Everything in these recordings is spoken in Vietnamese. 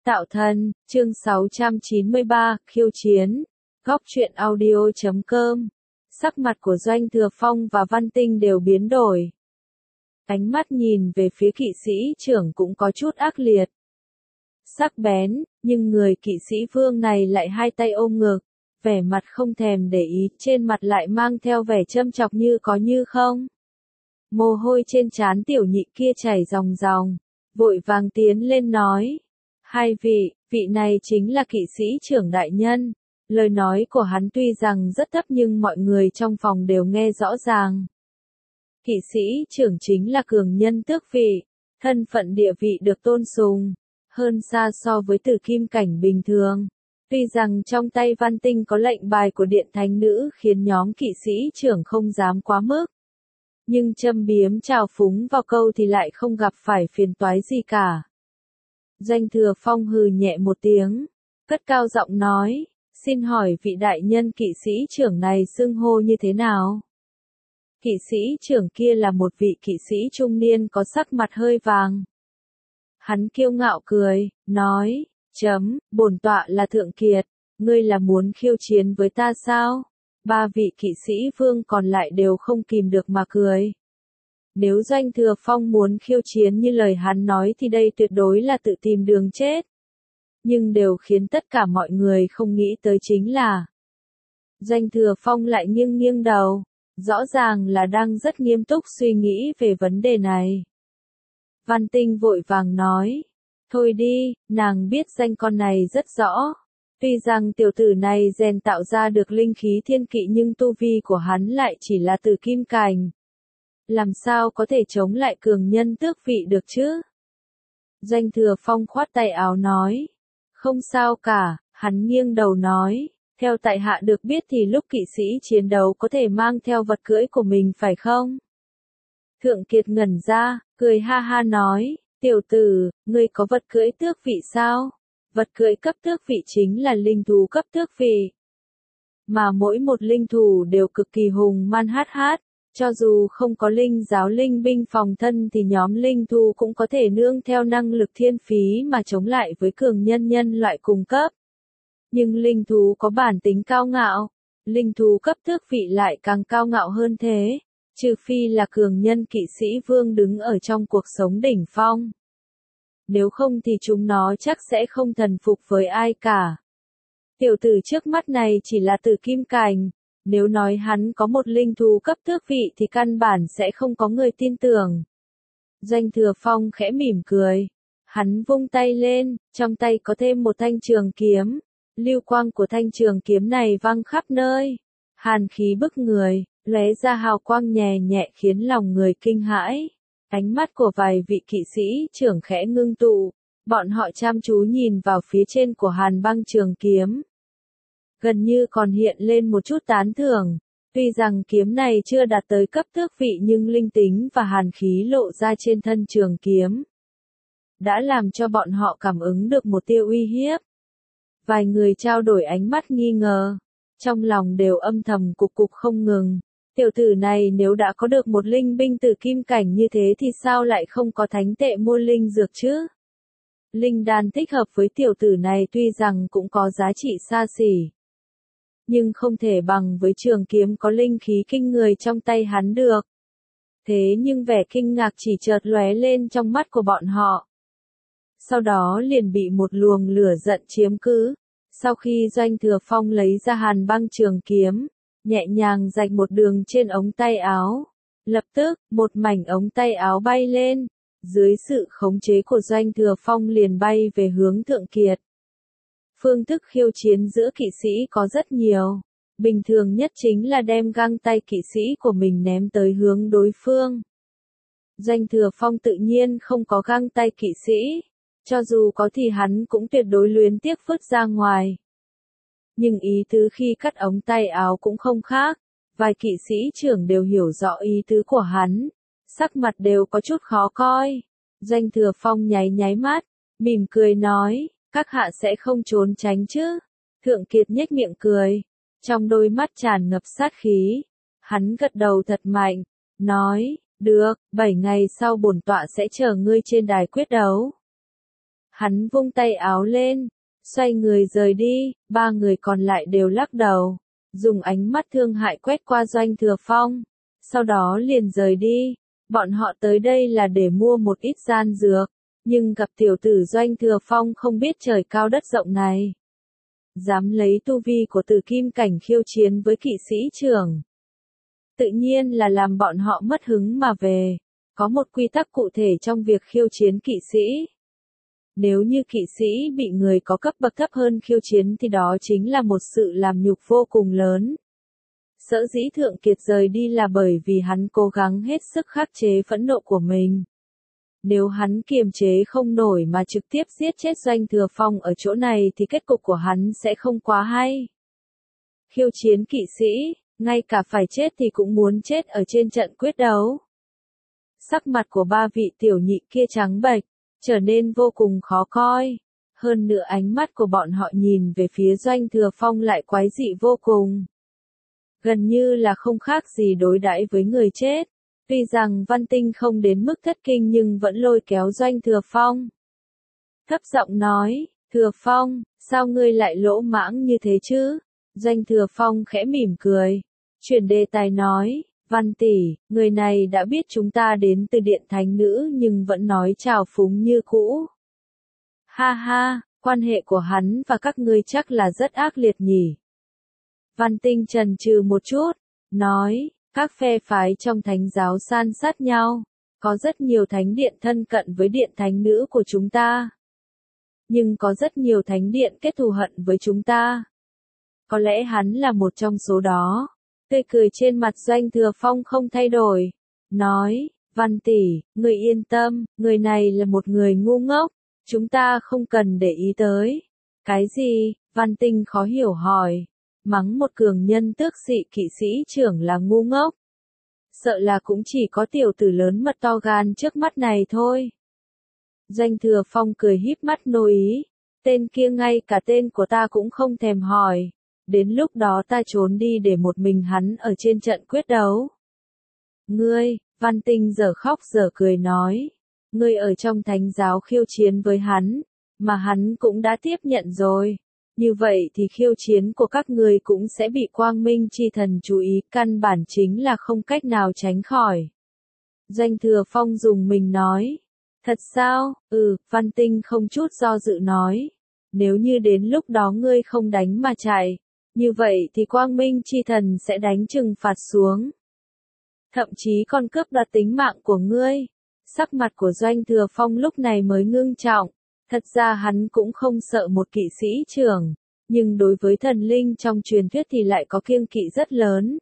Tạo thân, chương 693, khiêu chiến. Góc truyện audio.com. Sắc mặt của Doanh Thừa Phong và Văn Tinh đều biến đổi. Ánh mắt nhìn về phía kỵ sĩ trưởng cũng có chút ác liệt. Sắc bén, nhưng người kỵ sĩ vương này lại hai tay ôm ngực, vẻ mặt không thèm để ý, trên mặt lại mang theo vẻ châm chọc như có như không. Mồ hôi trên trán tiểu nhị kia chảy ròng ròng, vội vàng tiến lên nói. Hai vị này chính là kỵ sĩ trưởng đại nhân. Lời nói của hắn tuy rằng rất thấp nhưng mọi người trong phòng đều nghe rõ ràng. Kỵ sĩ trưởng chính là cường nhân tước vị, thân phận địa vị được tôn sùng, hơn xa so với tử kim cảnh bình thường. Tuy rằng trong tay Văn Tinh có lệnh bài của điện thánh nữ khiến nhóm kỵ sĩ trưởng không dám quá mức. Nhưng châm biếm trào phúng vào câu thì lại không gặp phải phiền toái gì cả. Doanh Thừa Phong hừ nhẹ một tiếng, cất cao giọng nói, xin hỏi vị đại nhân kỵ sĩ trưởng này xưng hô như thế nào? Kỵ sĩ trưởng kia là một vị kỵ sĩ trung niên có sắc mặt hơi vàng. Hắn kiêu ngạo cười, nói, bổn tọa là Thượng Kiệt, ngươi là muốn khiêu chiến với ta sao? Ba vị kỵ sĩ vương còn lại đều không kìm được mà cười. Nếu Doanh Thừa Phong muốn khiêu chiến như lời hắn nói thì đây tuyệt đối là tự tìm đường chết. Nhưng điều khiến tất cả mọi người không nghĩ tới chính là Doanh Thừa Phong lại nghiêng đầu, rõ ràng là đang rất nghiêm túc suy nghĩ về vấn đề này. Văn Tinh vội vàng nói, thôi đi, nàng biết danh con này rất rõ. Tuy rằng tiểu tử này rèn tạo ra được linh khí thiên kỵ nhưng tu vi của hắn lại chỉ là tử kim cảnh. Làm sao có thể chống lại cường nhân tước vị được chứ? Doanh Thừa Phong khoát tay áo nói. Không sao cả, hắn nghiêng đầu nói. Theo tại hạ được biết thì lúc kỵ sĩ chiến đấu có thể mang theo vật cưỡi của mình phải không? Thượng Kiệt ngẩn ra, cười ha ha nói. Tiểu tử, ngươi có vật cưỡi tước vị sao? Vật cưỡi cấp tước vị chính là linh thú cấp tước vị. Mà mỗi một linh thú đều cực kỳ hùng man hát. Cho dù không có linh giáo linh binh phòng thân thì nhóm linh thú cũng có thể nương theo năng lực thiên phí mà chống lại với cường nhân loại cùng cấp. Nhưng linh thú có bản tính cao ngạo, linh thú cấp tước vị lại càng cao ngạo hơn thế, trừ phi là cường nhân kỵ sĩ vương đứng ở trong cuộc sống đỉnh phong. Nếu không thì chúng nó chắc sẽ không thần phục với ai cả. Tiểu tử trước mắt này chỉ là tử kim cảnh. Nếu nói hắn có một linh thú cấp tước vị thì căn bản sẽ không có người tin tưởng. Doanh Thừa Phong khẽ mỉm cười. Hắn vung tay lên, trong tay có thêm một thanh trường kiếm. Lưu quang của thanh trường kiếm này văng khắp nơi. Hàn khí bức người, lóe ra hào quang nhẹ nhẹ khiến lòng người kinh hãi. Ánh mắt của vài vị kỵ sĩ trưởng khẽ ngưng tụ. Bọn họ chăm chú nhìn vào phía trên của Hàn băng trường kiếm. Gần như còn hiện lên một chút tán thưởng. Tuy rằng kiếm này chưa đạt tới cấp tước vị nhưng linh tính và hàn khí lộ ra trên thân trường kiếm đã làm cho bọn họ cảm ứng được một tia uy hiếp. Vài người trao đổi ánh mắt nghi ngờ, trong lòng đều âm thầm cục không ngừng. Tiểu tử này nếu đã có được một linh binh tử kim cảnh như thế thì sao lại không có thánh tệ mua linh dược chứ? Linh đan thích hợp với tiểu tử này tuy rằng cũng có giá trị xa xỉ, nhưng không thể bằng với trường kiếm có linh khí kinh người trong tay hắn được. Thế nhưng vẻ kinh ngạc chỉ chợt lóe lên trong mắt của bọn họ. Sau đó liền bị một luồng lửa giận chiếm cứ. Sau khi Doanh Thừa Phong lấy ra Hàn băng trường kiếm, nhẹ nhàng rạch một đường trên ống tay áo. Lập tức, một mảnh ống tay áo bay lên. Dưới sự khống chế của Doanh Thừa Phong liền bay về hướng Thượng Kiệt. Phương thức khiêu chiến giữa kỵ sĩ có rất nhiều. Bình thường nhất chính là đem găng tay kỵ sĩ của mình ném tới hướng đối phương. Doanh Thừa Phong tự nhiên không có găng tay kỵ sĩ. Cho dù có thì hắn cũng tuyệt đối luyến tiếc vứt ra ngoài. Nhưng ý tứ khi cắt ống tay áo cũng không khác. Vài kỵ sĩ trưởng đều hiểu rõ ý tứ của hắn. Sắc mặt đều có chút khó coi. Doanh Thừa Phong nháy mắt, mỉm cười nói. Các hạ sẽ không trốn tránh chứ? Thượng Kiệt nhếch miệng cười, trong đôi mắt tràn ngập sát khí. Hắn gật đầu thật mạnh, nói, được, 7 ngày sau bổn tọa sẽ chờ ngươi trên đài quyết đấu. Hắn vung tay áo lên, xoay người rời đi, ba người còn lại đều lắc đầu, dùng ánh mắt thương hại quét qua Doanh Thừa Phong, sau đó liền rời đi. Bọn họ tới đây là để mua một ít gian dược, nhưng gặp tiểu tử Doanh Thừa Phong không biết trời cao đất rộng này. Dám lấy tu vi của tử kim cảnh khiêu chiến với kỵ sĩ trưởng. Tự nhiên là làm bọn họ mất hứng mà về. Có một quy tắc cụ thể trong việc khiêu chiến kỵ sĩ. Nếu như kỵ sĩ bị người có cấp bậc thấp hơn khiêu chiến thì đó chính là một sự làm nhục vô cùng lớn. Sở dĩ Thượng Kiệt rời đi là bởi vì hắn cố gắng hết sức khắc chế phẫn nộ của mình. Nếu hắn kiềm chế không nổi mà trực tiếp giết chết Doanh Thừa Phong ở chỗ này thì kết cục của hắn sẽ không quá hay. Khiêu chiến kỵ sĩ, ngay cả phải chết thì cũng muốn chết ở trên trận quyết đấu. Sắc mặt của ba vị tiểu nhị kia trắng bệch, trở nên vô cùng khó coi. Hơn nữa ánh mắt của bọn họ nhìn về phía Doanh Thừa Phong lại quái dị vô cùng. Gần như là không khác gì đối đãi với người chết. Tuy rằng Văn Tinh không đến mức thất kinh nhưng vẫn lôi kéo Doanh Thừa Phong. Thấp giọng nói, Thừa Phong, sao ngươi lại lỗ mãng như thế chứ? Doanh Thừa Phong khẽ mỉm cười. Chuyển đề tài nói, Văn tỷ, người này đã biết chúng ta đến từ Điện Thánh Nữ nhưng vẫn nói trào phúng như cũ. Ha ha, quan hệ của hắn và các ngươi chắc là rất ác liệt nhỉ. Văn Tinh chần chừ một chút, nói, các phe phái trong thánh giáo san sát nhau, có rất nhiều thánh điện thân cận với Điện Thánh Nữ của chúng ta. Nhưng có rất nhiều thánh điện kết thù hận với chúng ta. Có lẽ hắn là một trong số đó. Tươi cười trên mặt Doanh Thừa Phong không thay đổi. Nói, Văn tỷ, người yên tâm, người này là một người ngu ngốc. Chúng ta không cần để ý tới. Cái gì? Văn Tinh khó hiểu hỏi. Mắng một cường nhân tước dị kỵ sĩ trưởng là ngu ngốc. Sợ là cũng chỉ có tiểu tử lớn mật to gan trước mắt này thôi. Doanh Thừa Phong cười híp mắt nô ý. Tên kia ngay cả tên của ta cũng không thèm hỏi. Đến lúc đó ta trốn đi để một mình hắn ở trên trận quyết đấu. Ngươi, Văn Tinh giờ khóc giờ cười nói. Ngươi ở trong thánh giáo khiêu chiến với hắn, mà hắn cũng đã tiếp nhận rồi. Như vậy thì khiêu chiến của các ngươi cũng sẽ bị Quang Minh Chi Thần chú ý, căn bản chính là không cách nào tránh khỏi. Doanh Thừa Phong dùng mình nói. Thật sao? Văn Tinh không chút do dự nói. Nếu như đến lúc đó ngươi không đánh mà chạy, như vậy thì Quang Minh Chi Thần sẽ đánh trừng phạt xuống. Thậm chí còn cướp đoạt tính mạng của ngươi. Sắc mặt của Doanh Thừa Phong lúc này mới ngưng trọng. Thật ra hắn cũng không sợ một kỵ sĩ trưởng, nhưng đối với thần linh trong truyền thuyết thì lại có kiêng kỵ rất lớn.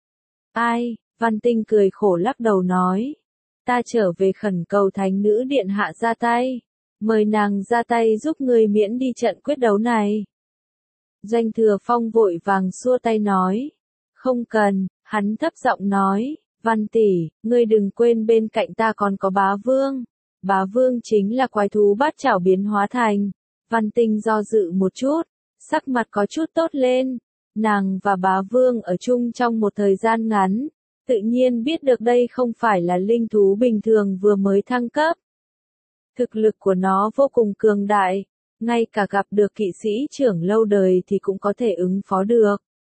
Ai? Văn Tinh cười khổ lắc đầu nói. Ta trở về khẩn cầu Thánh Nữ Điện Hạ ra tay. Mời nàng ra tay giúp ngươi miễn đi trận quyết đấu này. Doanh Thừa Phong vội vàng xua tay nói. Không cần, hắn thấp giọng nói. Văn tỷ, ngươi đừng quên bên cạnh ta còn có Bá Vương. Bá Vương chính là quái thú bát chảo biến hóa thành. Văn Tinh do dự một chút, sắc mặt có chút tốt lên. Nàng và Bá Vương ở chung trong một thời gian ngắn, tự nhiên biết được đây không phải là linh thú bình thường vừa mới thăng cấp. Thực lực của nó vô cùng cường đại, ngay cả gặp được kỵ sĩ trưởng lâu đời thì cũng có thể ứng phó được.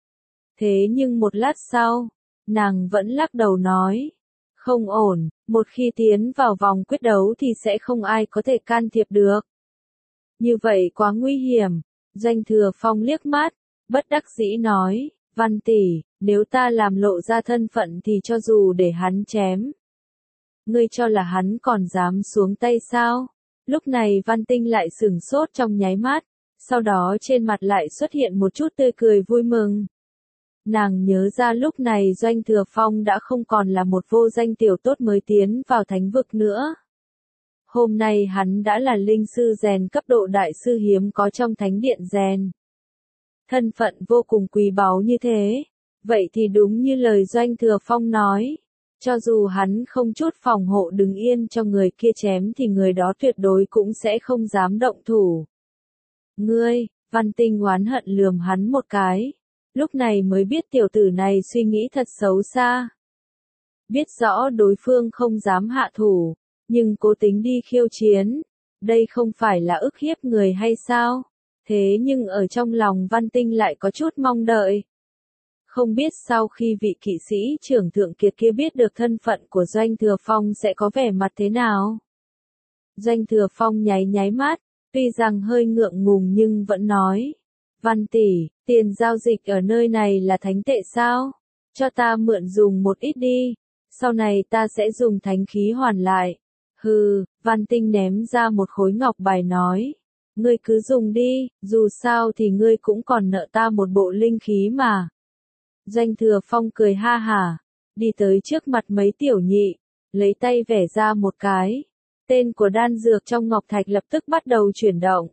Thế nhưng một lát sau, nàng vẫn lắc đầu nói. Không ổn, một khi tiến vào vòng quyết đấu thì sẽ không ai có thể can thiệp được. Như vậy quá nguy hiểm. Doanh Thừa Phong liếc mắt, bất đắc dĩ nói, Văn tỷ, nếu ta làm lộ ra thân phận thì cho dù để hắn chém. Ngươi cho là hắn còn dám xuống tay sao? Lúc này Văn Tinh lại sửng sốt trong nháy mắt, sau đó trên mặt lại xuất hiện một chút tươi cười vui mừng. Nàng nhớ ra lúc này Doanh Thừa Phong đã không còn là một vô danh tiểu tốt mới tiến vào thánh vực nữa. Hôm nay hắn đã là linh sư rèn cấp độ đại sư hiếm có trong thánh điện rèn. Thân phận vô cùng quý báu như thế. Vậy thì đúng như lời Doanh Thừa Phong nói. Cho dù hắn không chút phòng hộ đứng yên cho người kia chém thì người đó tuyệt đối cũng sẽ không dám động thủ. Ngươi, Văn Tinh oán hận lườm hắn một cái. Lúc này mới biết tiểu tử này suy nghĩ thật xấu xa. Biết rõ đối phương không dám hạ thủ, nhưng cố tính đi khiêu chiến. Đây không phải là ức hiếp người hay sao? Thế nhưng ở trong lòng Văn Tinh lại có chút mong đợi. Không biết sau khi vị kỵ sĩ trưởng thượng kiệt kia biết được thân phận của Doanh Thừa Phong sẽ có vẻ mặt thế nào? Doanh Thừa Phong nháy nháy mắt, tuy rằng hơi ngượng ngùng nhưng vẫn nói. Văn tỷ, tiền giao dịch ở nơi này là thánh tệ sao? Cho ta mượn dùng một ít đi, sau này ta sẽ dùng thánh khí hoàn lại. Hừ, Văn Tinh ném ra một khối ngọc bài nói. Ngươi cứ dùng đi, dù sao thì ngươi cũng còn nợ ta một bộ linh khí mà. Doanh Thừa Phong cười ha hả, đi tới trước mặt mấy tiểu nhị, lấy tay vẽ ra một cái. Tên của đan dược trong ngọc thạch lập tức bắt đầu chuyển động.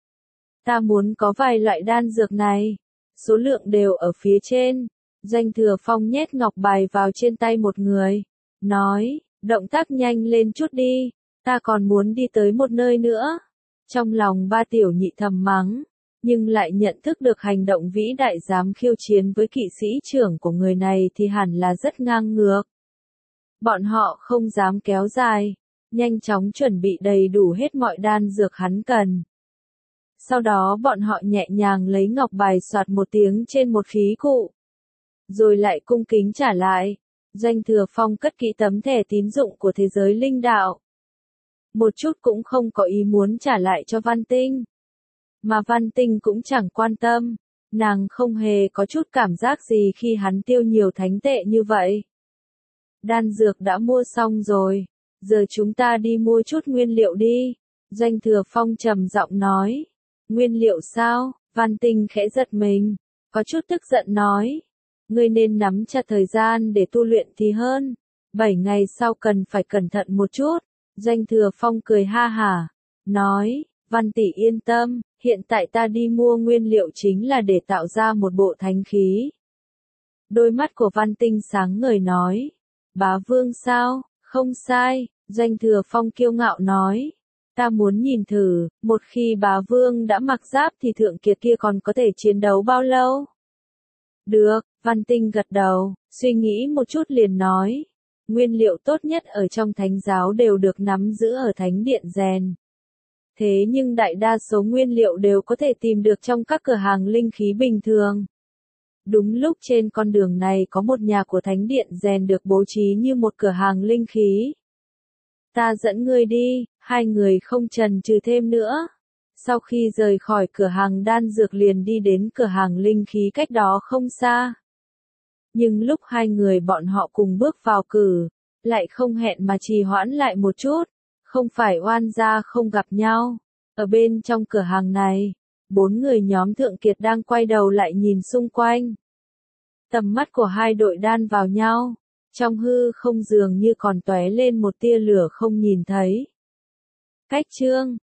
Ta muốn có vài loại đan dược này, số lượng đều ở phía trên. Doanh Thừa Phong nhét ngọc bài vào trên tay một người, nói, động tác nhanh lên chút đi, ta còn muốn đi tới một nơi nữa. Trong lòng ba tiểu nhị thầm mắng, nhưng lại nhận thức được hành động vĩ đại dám khiêu chiến với kỵ sĩ trưởng của người này thì hẳn là rất ngang ngược. Bọn họ không dám kéo dài, nhanh chóng chuẩn bị đầy đủ hết mọi đan dược hắn cần. Sau đó bọn họ nhẹ nhàng lấy ngọc bài soạt một tiếng trên một khí cụ, rồi lại cung kính trả lại. Doanh Thừa Phong cất kỹ tấm thẻ tín dụng của thế giới linh đạo. Một chút cũng không có ý muốn trả lại cho Văn Tinh. Mà Văn Tinh cũng chẳng quan tâm, nàng không hề có chút cảm giác gì khi hắn tiêu nhiều thánh tệ như vậy. Đan dược đã mua xong rồi, giờ chúng ta đi mua chút nguyên liệu đi. Doanh Thừa Phong trầm giọng nói. Nguyên liệu sao? Văn Tinh khẽ giật mình, có chút tức giận nói. Ngươi nên nắm chặt thời gian để tu luyện thì hơn. 7 ngày sau cần phải cẩn thận một chút. Doanh Thừa Phong cười ha hả, nói, Văn tỷ yên tâm, hiện tại ta đi mua nguyên liệu chính là để tạo ra một bộ thánh khí. Đôi mắt của Văn Tinh sáng ngời nói, bá vương sao? Không sai, Doanh Thừa Phong kiêu ngạo nói. Ta muốn nhìn thử, một khi bá vương đã mặc giáp thì thượng kiệt kia còn có thể chiến đấu bao lâu? Được, Văn Tinh gật đầu, suy nghĩ một chút liền nói. Nguyên liệu tốt nhất ở trong thánh giáo đều được nắm giữ ở thánh điện rèn. Thế nhưng đại đa số nguyên liệu đều có thể tìm được trong các cửa hàng linh khí bình thường. Đúng lúc trên con đường này có một nhà của thánh điện rèn được bố trí như một cửa hàng linh khí. Ta dẫn ngươi đi, hai người không chần chừ thêm nữa. Sau khi rời khỏi cửa hàng đan dược liền đi đến cửa hàng linh khí cách đó không xa. Nhưng lúc hai người bọn họ cùng bước vào cửa, lại không hẹn mà trì hoãn lại một chút, không phải oan gia không gặp nhau. Ở bên trong cửa hàng này, 4 người nhóm thượng kiệt đang quay đầu lại nhìn xung quanh. Tầm mắt của hai đội đan vào nhau, trong hư không dường như còn tóe lên một tia lửa không nhìn thấy. Cách chương